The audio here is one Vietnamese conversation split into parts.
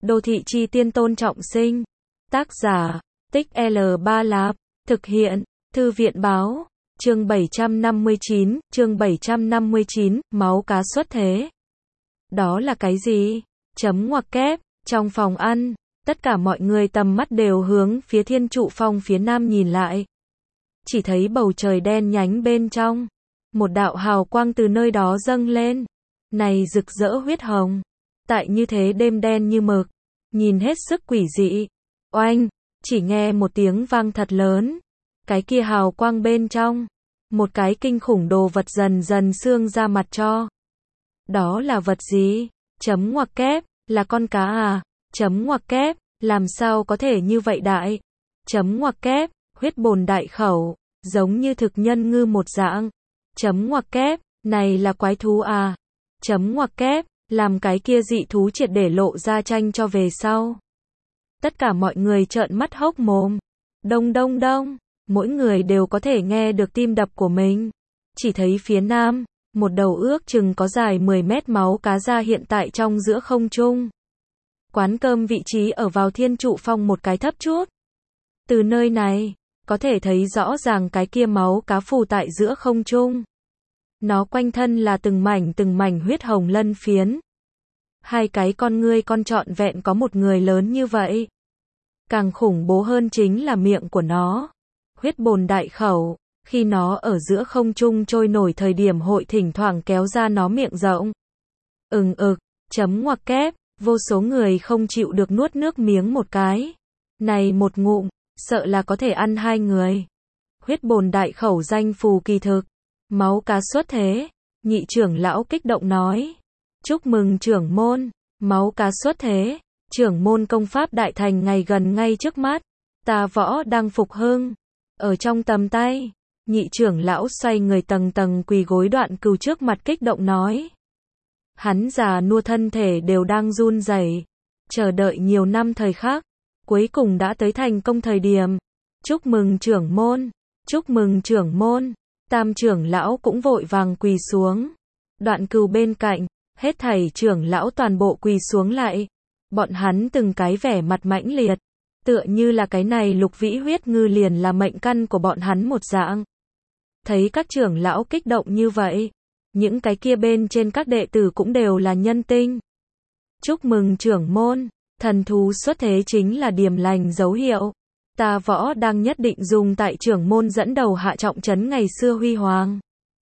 Đô thị chi tiên Tôn Trọng Sinh. Tác giả, Tích L3 Lạp. Thực hiện, Thư viện báo. Chương 759, máu cá xuất thế. Đó là cái gì? Chấm ngoặc kép. Trong phòng ăn, tất cả mọi người tầm mắt đều hướng phía Thiên Trụ Phong phía nam nhìn lại. Chỉ thấy bầu trời đen nhánh bên trong. Một đạo hào quang từ nơi đó dâng lên. Này rực rỡ huyết hồng. Tại như thế đêm đen như mực. Nhìn hết sức quỷ dị. Oanh, chỉ nghe một tiếng vang thật lớn. Cái kia hào quang bên trong. Một cái kinh khủng đồ vật dần dần xương ra mặt cho. Đó là vật gì? Chấm ngoặc kép, là con cá à? Chấm ngoặc kép, làm sao có thể như vậy đại? Chấm ngoặc kép, huyết bồn đại khẩu, giống như thực nhân ngư một dạng. Chấm ngoặc kép, này là quái thú à? Chấm ngoặc kép, làm cái kia dị thú triệt để lộ ra tranh cho về sau. Tất cả mọi người trợn mắt hốc mồm. Đông đông đông, mỗi người đều có thể nghe được tim đập của mình. Chỉ thấy phía nam, một đầu ước chừng có dài 10 mét máu cá ra hiện tại trong giữa không trung. Quán cơm vị trí ở vào Thiên Trụ Phong một cái thấp chút. Từ nơi này, có thể thấy rõ ràng cái kia máu cá phù tại giữa không trung. Nó quanh thân là từng mảnh huyết hồng lân phiến. Hai cái con ngươi con trọn vẹn có một người lớn như vậy. Càng khủng bố hơn chính là miệng của nó. Huyết bồn đại khẩu, khi nó ở giữa không trung trôi nổi thời điểm hội thỉnh thoảng kéo ra nó miệng rộng. Chấm ngoặc kép, vô số người không chịu được nuốt nước miếng một cái. Này một ngụm, sợ là có thể ăn hai người. Huyết bồn đại khẩu danh phù kỳ thực. Máu cá xuất thế, nhị trưởng lão kích động nói. Chúc mừng trưởng môn, máu cá xuất thế, trưởng môn công pháp đại thành ngày gần ngay trước mắt. Ta võ đang phục hưng, ở trong tầm tay. Nhị trưởng lão xoay người tầng tầng quỳ gối Đoạn Cừu trước mặt kích động nói. Hắn già nua thân thể đều đang run rẩy, chờ đợi nhiều năm thời khắc, cuối cùng đã tới thành công thời điểm. Chúc mừng trưởng môn, chúc mừng trưởng môn. Tam trưởng lão cũng vội vàng quỳ xuống. Đoạn Cừu bên cạnh, hết thảy trưởng lão toàn bộ quỳ xuống lại. Bọn hắn từng cái vẻ mặt mãnh liệt, tựa như là cái này Lục Vĩ huyết ngư liền là mệnh căn của bọn hắn một dạng. Thấy các trưởng lão kích động như vậy, những cái kia bên trên các đệ tử cũng đều là nhân tinh. Chúc mừng trưởng môn, thần thú xuất thế chính là điềm lành dấu hiệu. Ta võ đang nhất định dùng tại trưởng môn dẫn đầu hạ trọng trấn ngày xưa huy hoàng.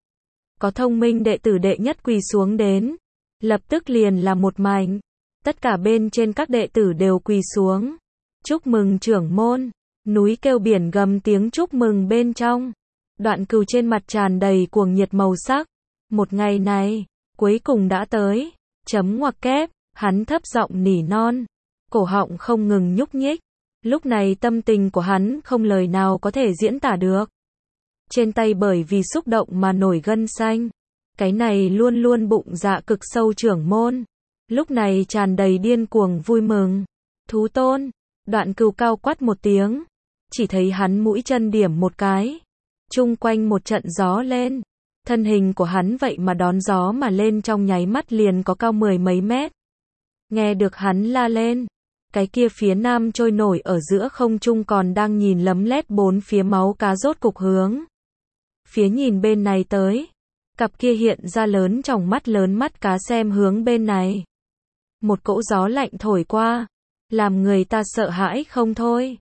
Có thông minh đệ tử đệ nhất quỳ xuống đến, lập tức liền là một mảnh. Tất cả bên trên các đệ tử đều quỳ xuống. Chúc mừng trưởng môn, núi kêu biển gầm tiếng chúc mừng bên trong. Đoạn Cừu trên mặt tràn đầy cuồng nhiệt màu sắc. Một ngày này, cuối cùng đã tới. Chấm ngoặc kép, hắn thấp giọng nỉ non. Cổ họng không ngừng nhúc nhích. Lúc này tâm tình của hắn không lời nào có thể diễn tả được. Trên tay bởi vì xúc động mà nổi gân xanh. Cái này luôn luôn bụng dạ cực sâu trưởng môn. Lúc này tràn đầy điên cuồng vui mừng. Thú tôn, Đoạn Cừu cao quát một tiếng. Chỉ thấy hắn mũi chân điểm một cái. Chung quanh một trận gió lên. Thân hình của hắn vậy mà đón gió mà lên trong nháy mắt liền có cao 10 mấy mét. Nghe được hắn la lên. Cái kia phía nam trôi nổi ở giữa không trung còn đang nhìn lấm lét bốn phía máu cá rốt cục hướng. Phía nhìn bên này tới. Cặp kia hiện ra lớn mắt cá xem hướng bên này. Một cỗ gió lạnh thổi qua. Làm người ta sợ hãi không thôi.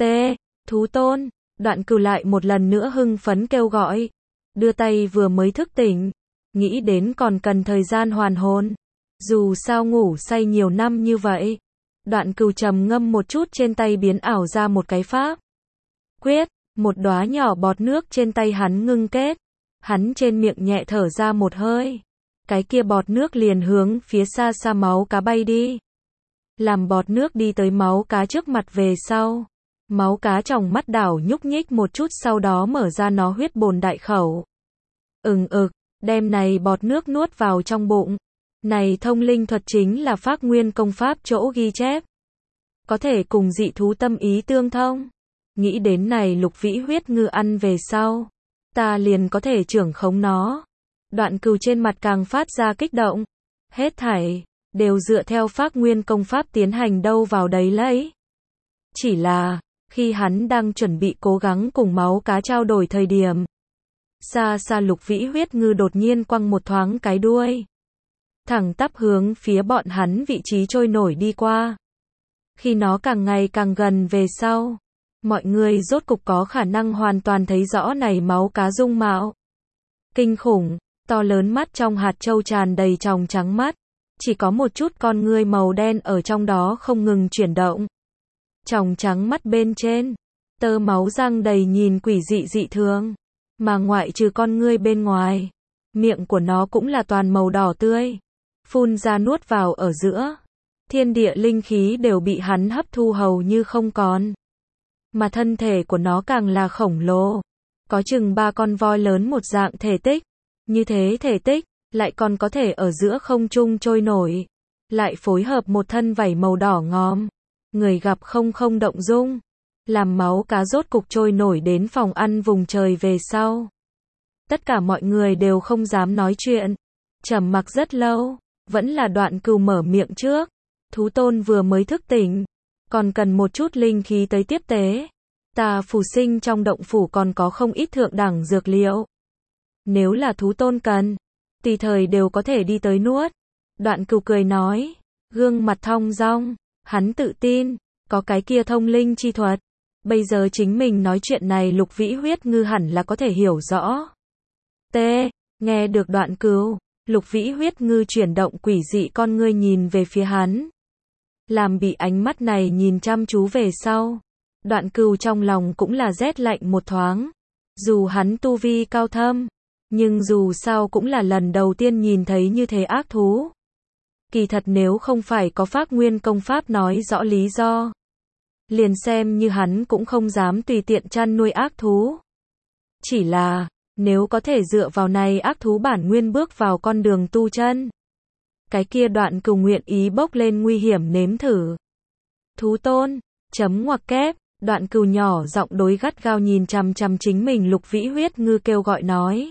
Thú tôn. Đoạn Cừu lại một lần nữa hưng phấn kêu gọi. Đưa tay vừa mới thức tỉnh. Nghĩ đến còn cần thời gian hoàn hồn. Dù sao ngủ say nhiều năm như vậy. Đoạn Cừu trầm ngâm một chút trên tay biến ảo ra một cái pháp quyết, một đóa nhỏ bọt nước trên tay hắn ngưng kết. Hắn trên miệng nhẹ thở ra một hơi. Cái kia bọt nước liền hướng phía xa xa máu cá bay đi. Làm bọt nước đi tới máu cá trước mặt về sau. Máu cá trong mắt đảo nhúc nhích một chút sau đó mở ra nó huyết bồn đại khẩu. Đem này bọt nước nuốt vào trong bụng. Này thông linh thuật chính là Phác Nguyên công pháp chỗ ghi chép. Có thể cùng dị thú tâm ý tương thông. Nghĩ đến này Lục Vĩ huyết ngư ăn về sau. Ta liền có thể trưởng khống nó. Đoạn Cừu trên mặt càng phát ra kích động. Hết thảy đều dựa theo Phác Nguyên công pháp tiến hành đâu vào đấy lấy. Chỉ là, khi hắn đang chuẩn bị cố gắng cùng máu cá trao đổi thời điểm, xa xa Lục Vĩ Huyết Ngư đột nhiên quăng một thoáng cái đuôi, thẳng tắp hướng phía bọn hắn vị trí trôi nổi đi qua. Khi nó càng ngày càng gần về sau, mọi người rốt cục có khả năng hoàn toàn thấy rõ này máu cá dung mạo. Kinh khủng, to lớn mắt trong hạt châu tràn đầy tròng trắng mắt, chỉ có một chút con ngươi màu đen ở trong đó không ngừng chuyển động. Tròng trắng mắt bên trên, tơ máu răng đầy nhìn quỷ dị dị thường, mà ngoại trừ con ngươi bên ngoài, miệng của nó cũng là toàn màu đỏ tươi, phun ra nuốt vào ở giữa. Thiên địa linh khí đều bị hắn hấp thu hầu như không còn. Mà thân thể của nó càng là khổng lồ, có chừng 3 con voi lớn một dạng thể tích. Như thế thể tích, lại còn có thể ở giữa không trung trôi nổi, lại phối hợp một thân vảy màu đỏ ngòm, người gặp không động dung. Làm máu cá rốt cục trôi nổi đến phòng ăn vùng trời về sau. Tất cả mọi người đều không dám nói chuyện, trầm mặc rất lâu, vẫn là Đoạn Cừu mở miệng trước. Thú tôn vừa mới thức tỉnh, còn cần một chút linh khí tới tiếp tế. Ta phù sinh trong động phủ còn có không ít thượng đẳng dược liệu. Nếu là thú tôn cần, tùy thời đều có thể đi tới nuốt. Đoạn Cừu cười nói, gương mặt thong dong, hắn tự tin, có cái kia thông linh chi thuật. Bây giờ chính mình nói chuyện này Lục Vĩ Huyết Ngư hẳn là có thể hiểu rõ. T. Nghe được Đoạn Cừu, Lục Vĩ Huyết Ngư chuyển động quỷ dị con ngươi nhìn về phía hắn. Làm bị ánh mắt này nhìn chăm chú về sau. Đoạn Cừu trong lòng cũng là rét lạnh một thoáng. Dù hắn tu vi cao thâm, nhưng dù sao cũng là lần đầu tiên nhìn thấy như thế ác thú. Kỳ thật nếu không phải có Phác Nguyên công pháp nói rõ lý do, liền xem như hắn cũng không dám tùy tiện chăn nuôi ác thú. Chỉ là, nếu có thể dựa vào này ác thú bản nguyên bước vào con đường tu chân, cái kia Đoạn Cừu nguyện ý bốc lên nguy hiểm nếm thử. Thú tôn, chấm ngoặc kép, Đoạn Cừu nhỏ giọng đối gắt gao nhìn chằm chằm chính mình Lục Vĩ Huyết Ngư kêu gọi nói.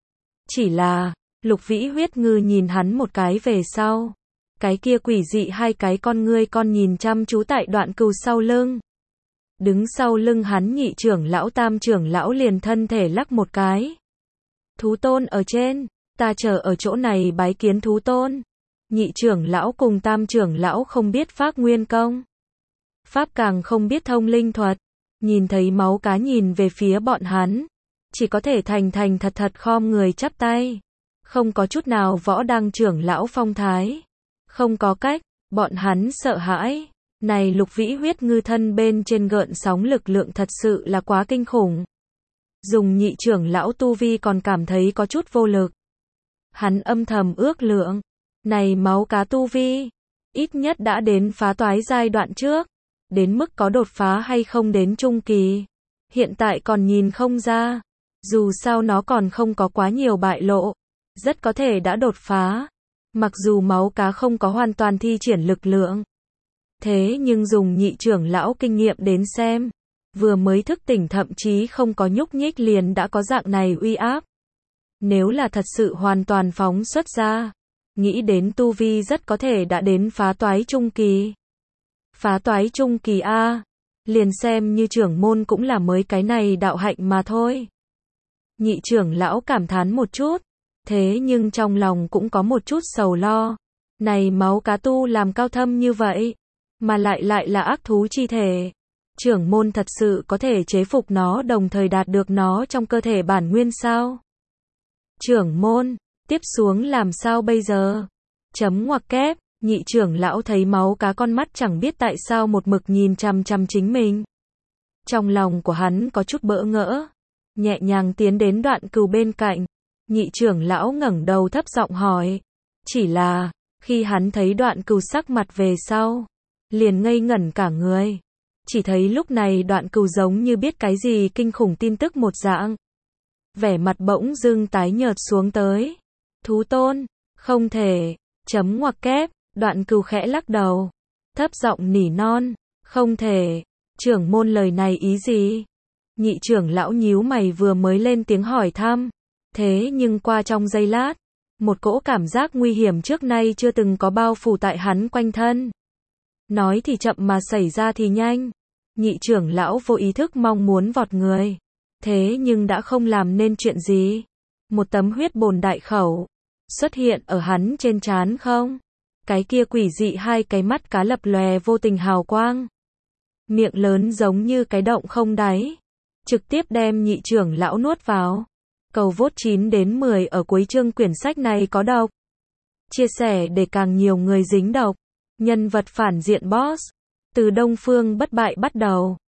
Chỉ là, Lục Vĩ Huyết Ngư nhìn hắn một cái về sau. Cái kia quỷ dị hai cái con ngươi con nhìn chăm chú tại Đoạn Cừu sau lưng. Đứng sau lưng hắn nhị trưởng lão tam trưởng lão liền thân thể lắc một cái. Thú tôn ở trên, ta chờ ở chỗ này bái kiến thú tôn. Nhị trưởng lão cùng tam trưởng lão không biết Phác Nguyên công pháp, càng không biết thông linh thuật. Nhìn thấy máu cá nhìn về phía bọn hắn, chỉ có thể thành thật khom người chắp tay. Không có chút nào võ đăng trưởng lão phong thái. Không có cách, bọn hắn sợ hãi. Này Lục Vĩ Huyết Ngư thân bên trên gợn sóng lực lượng thật sự là quá kinh khủng. Dùng nhị trưởng lão tu vi còn cảm thấy có chút vô lực. Hắn âm thầm ước lượng, này máu cá tu vi, ít nhất đã đến phá toái giai đoạn trước. Đến mức có đột phá hay không đến trung kỳ, hiện tại còn nhìn không ra. Dù sao nó còn không có quá nhiều bại lộ, rất có thể đã đột phá. Mặc dù máu cá không có hoàn toàn thi triển lực lượng, thế nhưng dùng nhị trưởng lão kinh nghiệm đến xem, vừa mới thức tỉnh thậm chí không có nhúc nhích liền đã có dạng này uy áp. Nếu là thật sự hoàn toàn phóng xuất ra, nghĩ đến tu vi rất có thể đã đến phá toái trung kỳ. Phá toái trung kỳ a, liền xem như trưởng môn cũng là mới cái này đạo hạnh mà thôi. Nhị trưởng lão cảm thán một chút, thế nhưng trong lòng cũng có một chút sầu lo. Này máu cá tu làm cao thâm như vậy, mà lại là ác thú chi thể. Trưởng môn thật sự có thể chế phục nó đồng thời đạt được nó trong cơ thể bản nguyên sao? Trưởng môn, tiếp xuống làm sao bây giờ? Chấm ngoặc kép, nhị trưởng lão thấy máu cá con mắt chẳng biết tại sao một mực nhìn chằm chằm chính mình. Trong lòng của hắn có chút bỡ ngỡ, nhẹ nhàng tiến đến Đoạn Cừu bên cạnh. Nhị trưởng lão ngẩng đầu thấp giọng hỏi. Chỉ là, khi hắn thấy Đoạn Cừu sắc mặt về sau, liền ngây ngẩn cả người. Chỉ thấy lúc này Đoạn Cừu giống như biết cái gì kinh khủng tin tức một dạng. Vẻ mặt bỗng dưng tái nhợt xuống tới. Thú tôn, không thể, chấm ngoặc kép, Đoạn Cừu khẽ lắc đầu, thấp giọng nỉ non, không thể, trưởng môn lời này ý gì? Nhị trưởng lão nhíu mày vừa mới lên tiếng hỏi thăm, thế nhưng qua trong giây lát, Một cỗ cảm giác nguy hiểm trước nay chưa từng có bao phủ tại hắn quanh thân. Nói thì chậm mà xảy ra thì nhanh. Nhị trưởng lão vô ý thức mong muốn vọt người. Thế nhưng đã không làm nên chuyện gì. Một tấm huyết bồn đại khẩu xuất hiện ở hắn trên trán không. Cái kia quỷ dị hai cái mắt cá lập lòe vô tình hào quang. Miệng lớn giống như cái động không đáy. Trực tiếp đem nhị trưởng lão nuốt vào. Cầu vote 9 đến 10 ở cuối chương quyển sách này có độc. Chia sẻ để càng nhiều người dính độc. Nhân vật phản diện boss. Từ Đông Phương bất bại bắt đầu.